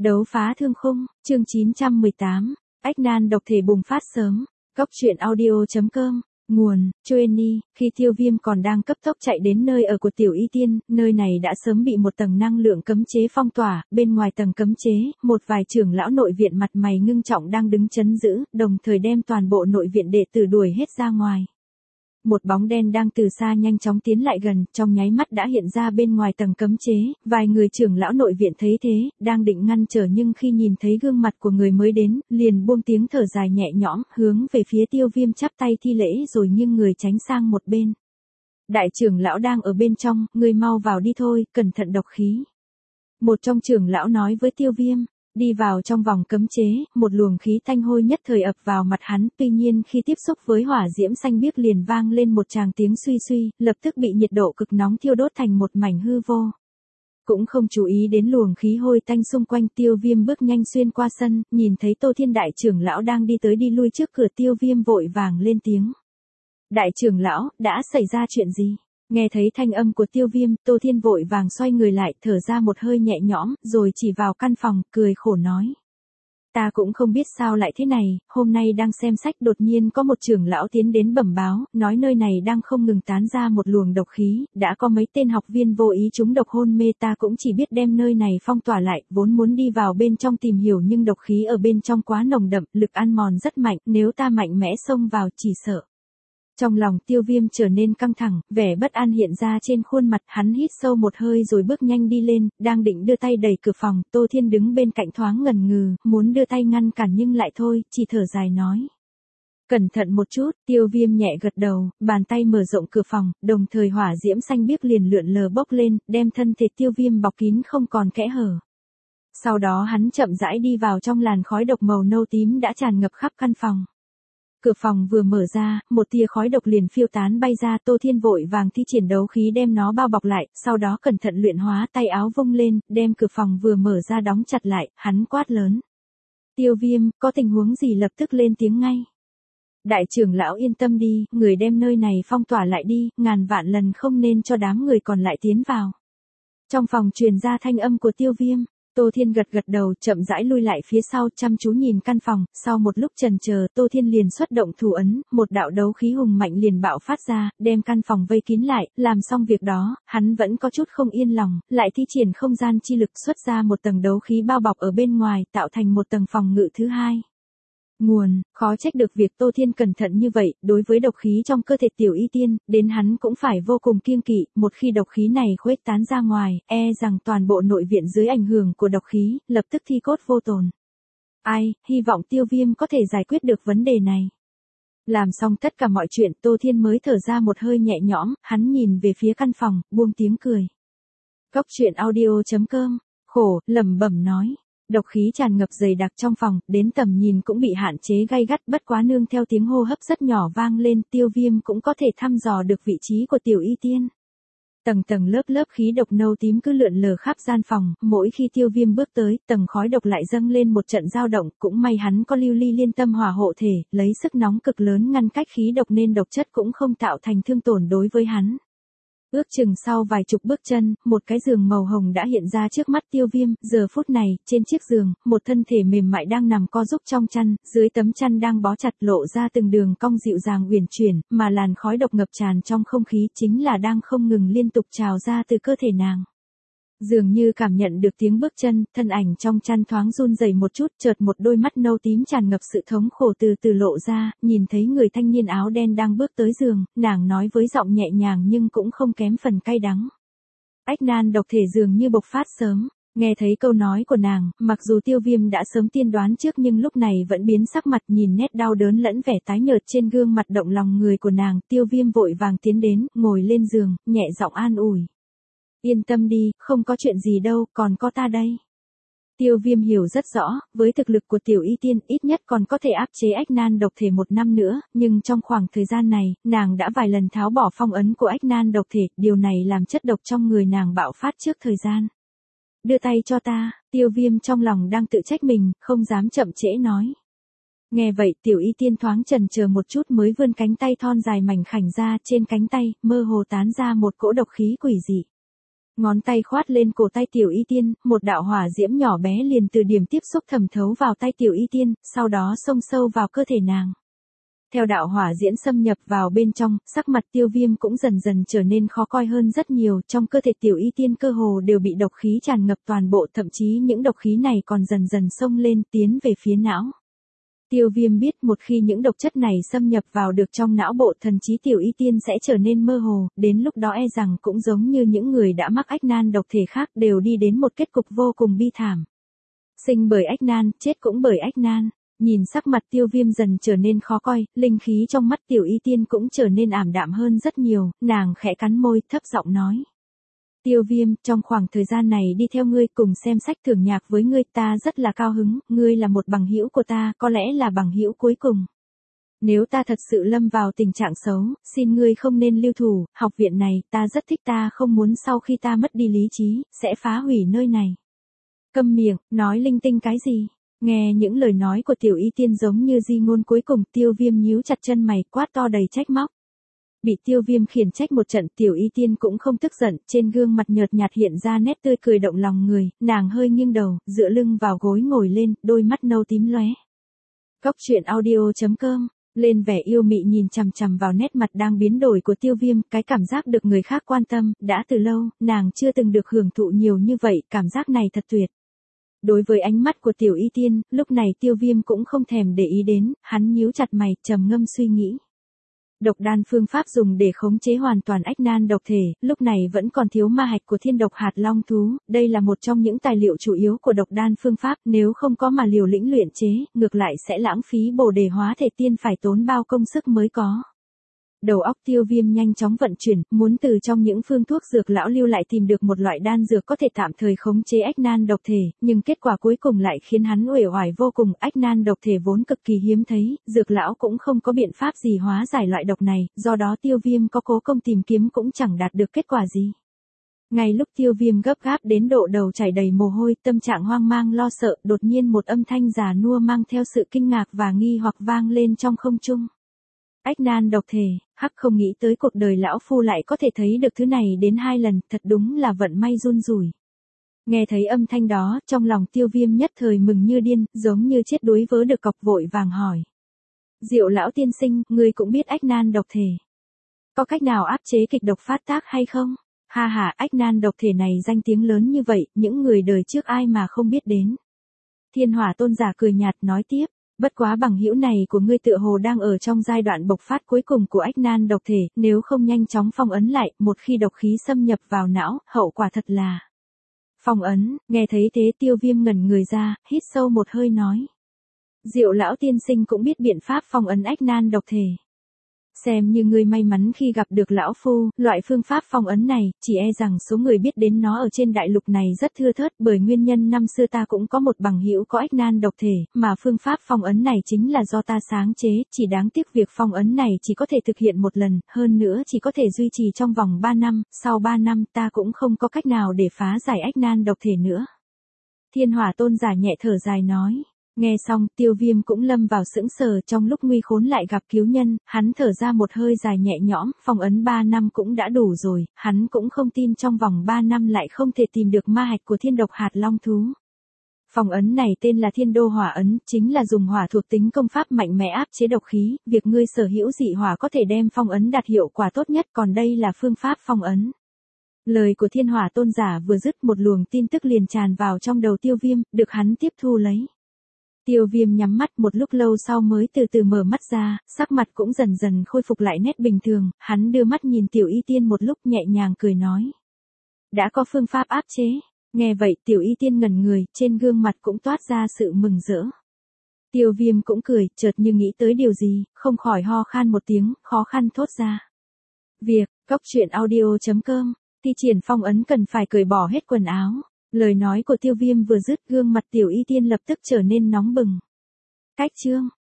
Đấu phá thương khung, chương 918, ách nan độc thể bùng phát sớm. Góc truyện audio.com, nguồn, Joanie, khi Tiêu Viêm còn đang cấp tốc chạy đến nơi ở của Tiểu Y Tiên, nơi này đã sớm bị một tầng năng lượng cấm chế phong tỏa, bên ngoài tầng cấm chế, một vài trưởng lão nội viện mặt mày ngưng trọng đang đứng chấn giữ, đồng thời đem toàn bộ nội viện đệ tử đuổi hết ra ngoài. Một bóng đen đang từ xa nhanh chóng tiến lại gần, trong nháy mắt đã hiện ra bên ngoài tầng cấm chế, vài người trưởng lão nội viện thấy thế, đang định ngăn trở nhưng khi nhìn thấy gương mặt của người mới đến, liền buông tiếng thở dài nhẹ nhõm, hướng về phía Tiêu Viêm chắp tay thi lễ rồi nghiêng người tránh sang một bên. Đại trưởng lão đang ở bên trong, ngươi mau vào đi thôi, cẩn thận độc khí. Một trong trưởng lão nói với Tiêu Viêm. Đi vào trong vòng cấm chế, một luồng khí tanh hôi nhất thời ập vào mặt hắn, tuy nhiên khi tiếp xúc với hỏa diễm xanh biếc liền vang lên một tràng tiếng suy suy, lập tức bị nhiệt độ cực nóng thiêu đốt thành một mảnh hư vô. Cũng không chú ý đến luồng khí hôi tanh xung quanh, Tiêu Viêm bước nhanh xuyên qua sân, nhìn thấy Tô Thiên đại trưởng lão đang đi tới đi lui trước cửa, Tiêu Viêm vội vàng lên tiếng. Đại trưởng lão, đã xảy ra chuyện gì? Nghe thấy thanh âm của Tiêu Viêm, Tô Thiên vội vàng xoay người lại, thở ra một hơi nhẹ nhõm, rồi chỉ vào căn phòng, cười khổ nói. Ta cũng không biết sao lại thế này, hôm nay đang xem sách đột nhiên có một trưởng lão tiến đến bẩm báo, nói nơi này đang không ngừng tán ra một luồng độc khí, đã có mấy tên học viên vô ý trúng độc hôn mê, ta cũng chỉ biết đem nơi này phong tỏa lại, vốn muốn đi vào bên trong tìm hiểu nhưng độc khí ở bên trong quá nồng đậm, lực ăn mòn rất mạnh, nếu ta mạnh mẽ xông vào chỉ sợ. Trong lòng Tiêu Viêm trở nên căng thẳng, vẻ bất an hiện ra trên khuôn mặt, hắn hít sâu một hơi rồi bước nhanh đi lên, đang định đưa tay đẩy cửa phòng, Tô Thiên đứng bên cạnh thoáng ngần ngừ, muốn đưa tay ngăn cản nhưng lại thôi, chỉ thở dài nói. Cẩn thận một chút, Tiêu Viêm nhẹ gật đầu, bàn tay mở rộng cửa phòng, đồng thời hỏa diễm xanh biếc liền lượn lờ bốc lên, đem thân thể Tiêu Viêm bọc kín không còn kẽ hở. Sau đó hắn chậm rãi đi vào trong làn khói độc màu nâu tím đã tràn ngập khắp căn phòng. Cửa phòng vừa mở ra, một tia khói độc liền phiêu tán bay ra, Tô Thiên vội vàng thi triển đấu khí đem nó bao bọc lại, sau đó cẩn thận luyện hóa, tay áo vung lên, đem cửa phòng vừa mở ra đóng chặt lại, hắn quát lớn. Tiêu Viêm, có tình huống gì lập tức lên tiếng ngay. Đại trưởng lão yên tâm đi, người đem nơi này phong tỏa lại đi, ngàn vạn lần không nên cho đám người còn lại tiến vào. Trong phòng truyền ra thanh âm của Tiêu Viêm. Tô Thiên gật gật đầu, chậm rãi lui lại phía sau, chăm chú nhìn căn phòng, sau một lúc chần chờ, Tô Thiên liền xuất động thủ ấn, một đạo đấu khí hùng mạnh liền bạo phát ra, đem căn phòng vây kín lại, làm xong việc đó, hắn vẫn có chút không yên lòng, lại thi triển không gian chi lực xuất ra một tầng đấu khí bao bọc ở bên ngoài, tạo thành một tầng phòng ngự thứ hai. Nguồn, khó trách được việc Tô Thiên cẩn thận như vậy, đối với độc khí trong cơ thể Tiểu Y Tiên, đến hắn cũng phải vô cùng kiêng kỵ, một khi độc khí này khuếch tán ra ngoài, rằng toàn bộ nội viện dưới ảnh hưởng của độc khí, lập tức thi cốt vô tồn. Ai, hy vọng Tiêu Viêm có thể giải quyết được vấn đề này. Làm xong tất cả mọi chuyện, Tô Thiên mới thở ra một hơi nhẹ nhõm, hắn nhìn về phía căn phòng, buông tiếng cười. Góc truyện audio.com, khổ, lẩm bẩm nói. Độc khí tràn ngập dày đặc trong phòng, đến tầm nhìn cũng bị hạn chế gay gắt, bất quá nương theo tiếng hô hấp rất nhỏ vang lên, Tiêu Viêm cũng có thể thăm dò được vị trí của Tiểu Y Tiên. Tầng tầng lớp lớp khí độc nâu tím cứ lượn lờ khắp gian phòng, mỗi khi Tiêu Viêm bước tới, tầng khói độc lại dâng lên một trận dao động, cũng may hắn có lưu ly liên tâm hỏa hộ thể, lấy sức nóng cực lớn ngăn cách khí độc nên độc chất cũng không tạo thành thương tổn đối với hắn. Ước chừng sau vài chục bước chân, một cái giường màu hồng đã hiện ra trước mắt Tiêu Viêm, giờ phút này, trên chiếc giường, một thân thể mềm mại đang nằm co rúm trong chăn, dưới tấm chăn đang bó chặt lộ ra từng đường cong dịu dàng uyển chuyển, mà làn khói độc ngập tràn trong không khí chính là đang không ngừng liên tục trào ra từ cơ thể nàng. Dường như cảm nhận được tiếng bước chân, thân ảnh trong chăn thoáng run rẩy một chút, chợt một đôi mắt nâu tím tràn ngập sự thống khổ từ từ lộ ra, nhìn thấy người thanh niên áo đen đang bước tới giường, nàng nói với giọng nhẹ nhàng nhưng cũng không kém phần cay đắng. Ách nan độc thể dường như bộc phát sớm, nghe thấy câu nói của nàng, mặc dù Tiêu Viêm đã sớm tiên đoán trước nhưng lúc này vẫn biến sắc mặt, nhìn nét đau đớn lẫn vẻ tái nhợt trên gương mặt động lòng người của nàng, Tiêu Viêm vội vàng tiến đến, ngồi lên giường, nhẹ giọng an ủi. Yên tâm đi, không có chuyện gì đâu, còn có ta đây. Tiêu Viêm hiểu rất rõ, với thực lực của Tiểu Y Tiên, ít nhất còn có thể áp chế ách nan độc thể một năm nữa, nhưng trong khoảng thời gian này, nàng đã vài lần tháo bỏ phong ấn của ách nan độc thể, điều này làm chất độc trong người nàng bạo phát trước thời gian. Đưa tay cho ta, Tiêu Viêm trong lòng đang tự trách mình, không dám chậm trễ nói. Nghe vậy Tiểu Y Tiên thoáng chần chờ một chút mới vươn cánh tay thon dài mảnh khảnh ra, trên cánh tay, mơ hồ tán ra một cỗ độc khí quỷ dị. Ngón tay khoát lên cổ tay Tiểu Y Tiên, một đạo hỏa diễm nhỏ bé liền từ điểm tiếp xúc thẩm thấu vào tay Tiểu Y Tiên, sau đó xông sâu vào cơ thể nàng. Theo đạo hỏa diễm xâm nhập vào bên trong, sắc mặt Tiêu Viêm cũng dần dần trở nên khó coi hơn rất nhiều, trong cơ thể Tiểu Y Tiên cơ hồ đều bị độc khí tràn ngập toàn bộ, thậm chí những độc khí này còn dần dần xông lên tiến về phía não. Tiêu Viêm biết một khi những độc chất này xâm nhập vào được trong não bộ, thần trí Tiểu Y Tiên sẽ trở nên mơ hồ, đến lúc đó e rằng cũng giống như những người đã mắc ách nan độc thể khác đều đi đến một kết cục vô cùng bi thảm. Sinh bởi ách nan, chết cũng bởi ách nan. Nhìn sắc mặt Tiêu Viêm dần trở nên khó coi, linh khí trong mắt Tiểu Y Tiên cũng trở nên ảm đạm hơn rất nhiều, nàng khẽ cắn môi, thấp giọng nói. Tiêu Viêm, trong khoảng thời gian này đi theo ngươi cùng xem sách thưởng nhạc với ngươi, ta rất là cao hứng, ngươi là một bằng hữu của ta, có lẽ là bằng hữu cuối cùng. Nếu ta thật sự lâm vào tình trạng xấu, xin ngươi không nên lưu thủ, học viện này, ta rất thích, ta không muốn sau khi ta mất đi lý trí, sẽ phá hủy nơi này. Câm miệng, nói linh tinh cái gì? Nghe những lời nói của Tiểu Y Tiên giống như di ngôn cuối cùng, Tiêu Viêm nhíu chặt chân mày, quát to đầy trách móc. Bị Tiêu Viêm khiển trách một trận, Tiểu Y Tiên cũng không tức giận, trên gương mặt nhợt nhạt hiện ra nét tươi cười động lòng người, nàng hơi nghiêng đầu, dựa lưng vào gối ngồi lên, đôi mắt nâu tím lóe. Cốc truyện audio.com, lên vẻ yêu mị nhìn chằm chằm vào nét mặt đang biến đổi của Tiêu Viêm, cái cảm giác được người khác quan tâm, đã từ lâu, nàng chưa từng được hưởng thụ nhiều như vậy, cảm giác này thật tuyệt. Đối với ánh mắt của Tiểu Y Tiên, lúc này Tiêu Viêm cũng không thèm để ý đến, hắn nhíu chặt mày, trầm ngâm suy nghĩ. Độc đan phương pháp dùng để khống chế hoàn toàn ách nan độc thể, lúc này vẫn còn thiếu ma hạch của thiên độc hạt long thú, đây là một trong những tài liệu chủ yếu của độc đan phương pháp, nếu không có mà liều lĩnh luyện chế, ngược lại sẽ lãng phí bổ đề hóa thể tiên phải tốn bao công sức mới có. Đầu óc Tiêu Viêm nhanh chóng vận chuyển, muốn từ trong những phương thuốc dược lão lưu lại tìm được một loại đan dược có thể tạm thời khống chế ách nan độc thể, nhưng kết quả cuối cùng lại khiến hắn uể oải vô cùng, ách nan độc thể vốn cực kỳ hiếm thấy, dược lão cũng không có biện pháp gì hóa giải loại độc này, do đó Tiêu Viêm có cố công tìm kiếm cũng chẳng đạt được kết quả gì. Ngay lúc Tiêu Viêm gấp gáp đến độ đầu chảy đầy mồ hôi, tâm trạng hoang mang lo sợ, đột nhiên một âm thanh già nua mang theo sự kinh ngạc và nghi hoặc vang lên trong không trung. Ách nan độc thể, hắc không nghĩ tới cuộc đời lão phu lại có thể thấy được thứ này đến 2 lần, thật đúng là vận may run rủi. Nghe thấy âm thanh đó, trong lòng Tiêu Viêm nhất thời mừng như điên, giống như chết đuối vớ được cọc, vội vàng hỏi. Diệu lão tiên sinh, ngươi cũng biết ách nan độc thể. Có cách nào áp chế kịch độc phát tác hay không? Ha ha, ách nan độc thể này danh tiếng lớn như vậy, những người đời trước ai mà không biết đến. Thiên Hỏa Tôn giả cười nhạt nói tiếp. Bất quá bằng hữu này của ngươi tựa hồ đang ở trong giai đoạn bộc phát cuối cùng của ách nan độc thể, nếu không nhanh chóng phong ấn lại, một khi độc khí xâm nhập vào não, hậu quả thật là. Phong ấn, nghe thấy thế Tiêu Viêm ngẩn người ra, hít sâu một hơi nói. Diệu lão tiên sinh cũng biết biện pháp phong ấn ách nan độc thể. Xem như ngươi may mắn khi gặp được lão phu, loại phương pháp phong ấn này, chỉ e rằng số người biết đến nó ở trên đại lục này rất thưa thớt, bởi nguyên nhân năm xưa ta cũng có một bằng hữu có ách nan độc thể, mà phương pháp phong ấn này chính là do ta sáng chế, chỉ đáng tiếc việc phong ấn này chỉ có thể thực hiện một lần, hơn nữa chỉ có thể duy trì trong vòng 3 năm, sau 3 năm ta cũng không có cách nào để phá giải ách nan độc thể nữa. Thiên Hỏa Tôn giả nhẹ thở dài nói. Nghe xong, Tiêu Viêm cũng lâm vào sững sờ, trong lúc nguy khốn lại gặp cứu nhân, hắn thở ra một hơi dài nhẹ nhõm, phong ấn 3 năm cũng đã đủ rồi, hắn cũng không tin trong vòng 3 năm lại không thể tìm được ma hạch của thiên độc hạt long thú. Phong ấn này tên là Thiên Đô Hỏa ấn, chính là dùng hỏa thuộc tính công pháp mạnh mẽ áp chế độc khí, việc ngươi sở hữu dị hỏa có thể đem phong ấn đạt hiệu quả tốt nhất, còn đây là phương pháp phong ấn. Lời của Thiên Hỏa Tôn giả vừa dứt, một luồng tin tức liền tràn vào trong đầu Tiêu Viêm, được hắn tiếp thu lấy. Tiêu Viêm nhắm mắt, một lúc lâu sau mới từ từ mở mắt ra, sắc mặt cũng dần dần khôi phục lại nét bình thường, hắn đưa mắt nhìn Tiểu Y Tiên một lúc nhẹ nhàng cười nói. Đã có phương pháp áp chế. Nghe vậy Tiểu Y Tiên ngẩn người, trên gương mặt cũng toát ra sự mừng rỡ. Tiêu Viêm cũng cười, chợt như nghĩ tới điều gì, không khỏi ho khan một tiếng, khó khăn thốt ra. Việc, cốc truyện audio.com, thi triển phong ấn cần phải cởi bỏ hết quần áo. Lời nói của Tiêu Viêm vừa dứt, gương mặt Tiểu Y Tiên lập tức trở nên nóng bừng. Cách chương